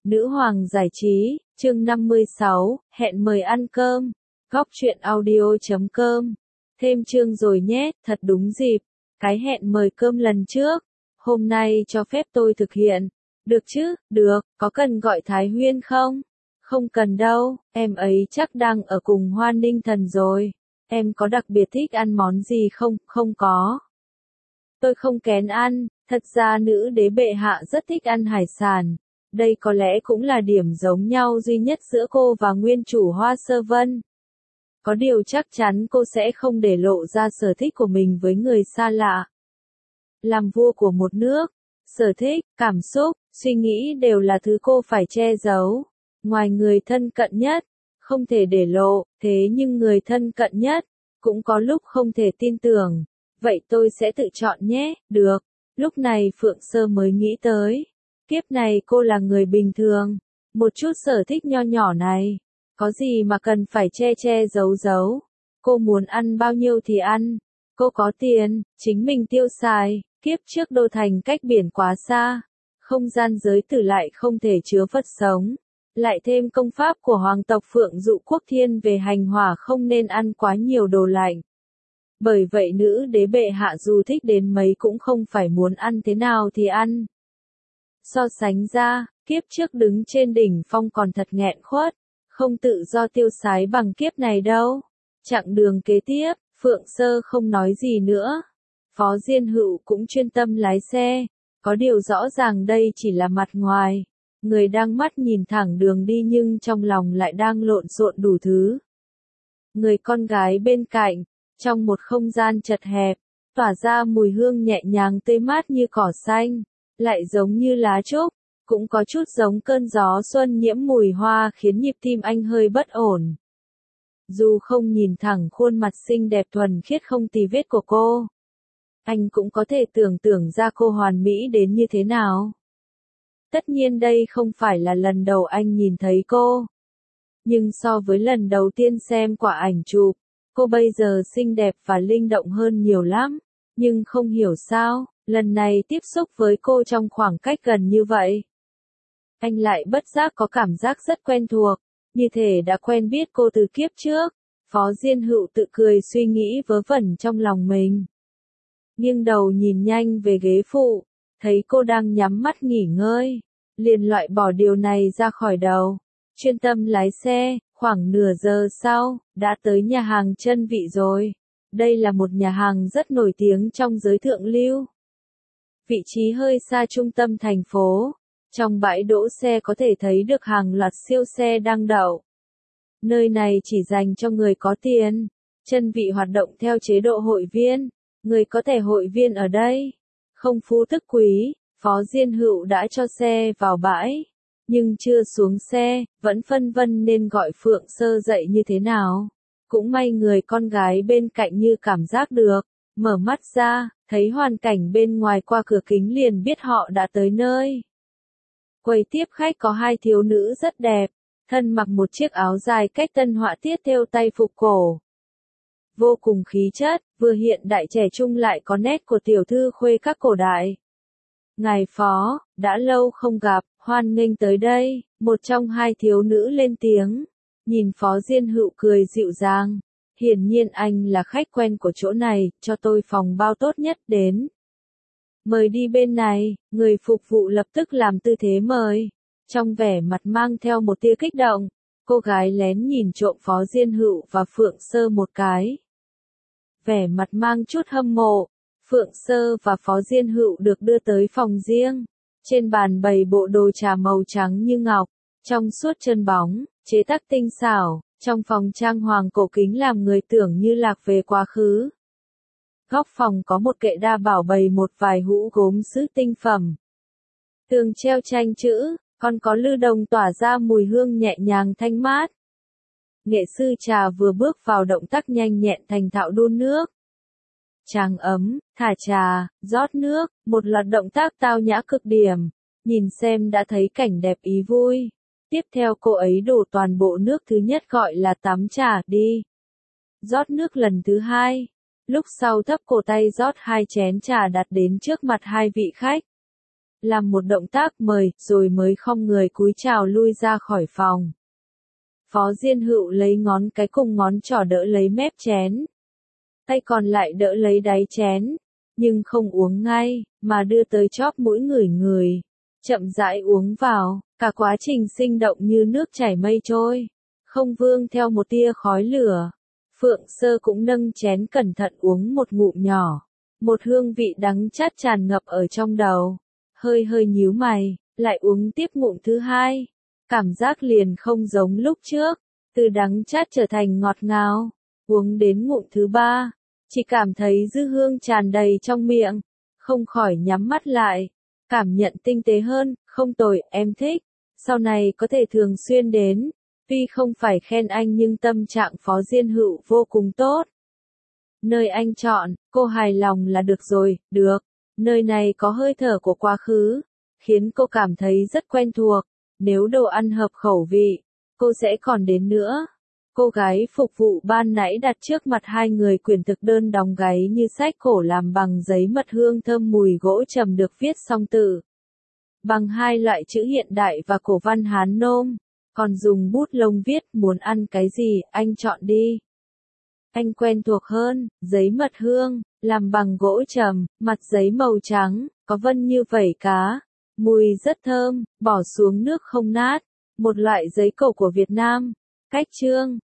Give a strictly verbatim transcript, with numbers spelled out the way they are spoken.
Nữ hoàng giải trí, chương năm mươi sáu, hẹn mời ăn cơm. Góc truyện audio chấm com. Thêm chương rồi nhé, thật đúng dịp. Cái hẹn mời cơm lần trước. Hôm nay cho phép tôi thực hiện. Được chứ, được, có cần gọi Thái Huyên không? Không cần đâu, em ấy chắc đang ở cùng Hoa Ninh Thần rồi. Em có đặc biệt thích ăn món gì không? Không có. Tôi không kén ăn, thật ra nữ đế bệ hạ rất thích ăn hải sản. Đây có lẽ cũng là điểm giống nhau duy nhất giữa cô và nguyên chủ Hoa Sơ Vân. Có điều chắc chắn cô sẽ không để lộ ra sở thích của mình với người xa lạ. Làm vua của một nước, sở thích, cảm xúc, suy nghĩ đều là thứ cô phải che giấu. Ngoài người thân cận nhất, không thể để lộ, thế nhưng người thân cận nhất, cũng có lúc không thể tin tưởng. Vậy tôi sẽ tự chọn nhé, được. Lúc này Phượng Sơ mới nghĩ tới. Kiếp này cô là người bình thường. Một chút sở thích nho nhỏ này. Có gì mà cần phải che che giấu giấu. Cô muốn ăn bao nhiêu thì ăn. Cô có tiền, chính mình tiêu xài. Kiếp trước đô thành cách biển quá xa. Không gian giới tử lại không thể chứa vật sống. Lại thêm công pháp của hoàng tộc Phượng Dụ Quốc Thiên về hành hỏa không nên ăn quá nhiều đồ lạnh. Bởi vậy nữ đế bệ hạ dù thích đến mấy cũng không phải muốn ăn thế nào thì ăn. So sánh ra, kiếp trước đứng trên đỉnh phong còn thật nghẹn khuất, không tự do tiêu sái bằng kiếp này đâu. Chặng đường kế tiếp, Phượng Sơ không nói gì nữa. Phó Diên Hựu cũng chuyên tâm lái xe, có điều rõ ràng đây chỉ là mặt ngoài. Người đang mắt nhìn thẳng đường đi nhưng trong lòng lại đang lộn xộn đủ thứ. Người con gái bên cạnh, trong một không gian chật hẹp, tỏa ra mùi hương nhẹ nhàng tươi mát như cỏ xanh, lại giống như lá trúc, cũng có chút giống cơn gió xuân nhiễm mùi hoa khiến nhịp tim anh hơi bất ổn. Dù không nhìn thẳng khuôn mặt xinh đẹp thuần khiết không tì vết của cô, anh cũng có thể tưởng tượng ra cô hoàn mỹ đến như thế nào. Tất nhiên đây không phải là lần đầu anh nhìn thấy cô. Nhưng so với lần đầu tiên xem quả ảnh chụp, cô bây giờ xinh đẹp và linh động hơn nhiều lắm. Nhưng không hiểu sao, lần này tiếp xúc với cô trong khoảng cách gần như vậy. Anh lại bất giác có cảm giác rất quen thuộc, như thể đã quen biết cô từ kiếp trước. Phó Diên Hựu tự cười suy nghĩ vớ vẩn trong lòng mình. Nghiêng đầu nhìn nhanh về ghế phụ, thấy cô đang nhắm mắt nghỉ ngơi, liền loại bỏ điều này ra khỏi đầu. Chuyên tâm lái xe, khoảng nửa giờ sau, đã tới nhà hàng Chân Vị rồi. Đây là một nhà hàng rất nổi tiếng trong giới thượng lưu. Vị trí hơi xa trung tâm thành phố. Trong bãi đỗ xe có thể thấy được hàng loạt siêu xe đang đậu. Nơi này chỉ dành cho người có tiền. Chân Vị hoạt động theo chế độ hội viên. Người có thể hội viên ở đây. Không phú tức quý, Phó Diên Hựu đã cho xe vào bãi. Nhưng chưa xuống xe, vẫn phân vân nên gọi Phượng Sơ dậy như thế nào. Cũng may người con gái bên cạnh như cảm giác được, mở mắt ra, thấy hoàn cảnh bên ngoài qua cửa kính liền biết họ đã tới nơi. Quầy tiếp khách có hai thiếu nữ rất đẹp, thân mặc một chiếc áo dài cách tân họa tiết thêu tay phục cổ. Vô cùng khí chất, vừa hiện đại trẻ trung lại có nét của tiểu thư khuê các cổ đại. Ngài Phó, đã lâu không gặp, hoan nghênh tới đây, một trong hai thiếu nữ lên tiếng. Nhìn Phó Diên Hựu cười dịu dàng. Hiển nhiên anh là khách quen của chỗ này, cho tôi phòng bao tốt nhất đến. Mời đi bên này, người phục vụ lập tức làm tư thế mời. Trong vẻ mặt mang theo một tia kích động, cô gái lén nhìn trộm Phó Diên Hựu và Phượng Sơ một cái. Vẻ mặt mang chút hâm mộ, Phượng Sơ và Phó Diên Hựu được đưa tới phòng riêng. Trên bàn bày bộ đồ trà màu trắng như ngọc, trong suốt chân bóng, chế tác tinh xảo, trong phòng trang hoàng cổ kính làm người tưởng như lạc về quá khứ. Góc phòng có một kệ đa bảo bày một vài hũ gốm sứ tinh phẩm. Tường treo tranh chữ, còn có lư đồng tỏa ra mùi hương nhẹ nhàng thanh mát. Nghệ sư trà vừa bước vào động tác nhanh nhẹn thành thạo đun nước. Tráng ấm, thả trà, rót nước, một loạt động tác tao nhã cực điểm. Nhìn xem đã thấy cảnh đẹp ý vui. Tiếp theo cô ấy đổ toàn bộ nước thứ nhất gọi là tắm trà đi. Rót nước lần thứ hai. Lúc sau thấp cổ tay rót hai chén trà đặt đến trước mặt hai vị khách. làm một động tác mời, rồi mới khom người cúi chào lui ra khỏi phòng. Phó Diên Hựu lấy ngón cái cùng ngón trỏ đỡ lấy mép chén. Tay còn lại đỡ lấy đáy chén, nhưng không uống ngay, mà đưa tới chóp mũi ngửi ngửi, chậm rãi uống vào, cả quá trình sinh động như nước chảy mây trôi, không vương theo một tia khói lửa. Phượng Sơ cũng nâng chén cẩn thận uống một ngụm nhỏ, một hương vị đắng chát tràn ngập ở trong đầu, hơi hơi nhíu mày, lại uống tiếp ngụm thứ hai, cảm giác liền không giống lúc trước, từ đắng chát trở thành ngọt ngào, uống đến ngụm thứ ba, chỉ cảm thấy dư hương tràn đầy trong miệng, không khỏi nhắm mắt lại, cảm nhận tinh tế hơn, không tồi, em thích, sau này có thể thường xuyên đến. Tuy không phải khen anh nhưng tâm trạng Phó Diên Hựu vô cùng tốt. Nơi anh chọn, cô hài lòng là được rồi, được. Nơi này có hơi thở của quá khứ, khiến cô cảm thấy rất quen thuộc. Nếu đồ ăn hợp khẩu vị, cô sẽ còn đến nữa. Cô gái phục vụ ban nãy đặt trước mặt hai người quyển thực đơn đóng gáy như sách cổ làm bằng giấy mật hương thơm mùi gỗ trầm được viết song tự bằng hai loại chữ hiện đại và cổ văn Hán Nôm. Còn dùng bút lông viết muốn ăn cái gì, anh chọn đi. Anh quen thuộc hơn, giấy mật hương, làm bằng gỗ trầm, mặt giấy màu trắng, có vân như vảy cá, mùi rất thơm, bỏ xuống nước không nát, một loại giấy cổ của Việt Nam. Cách chương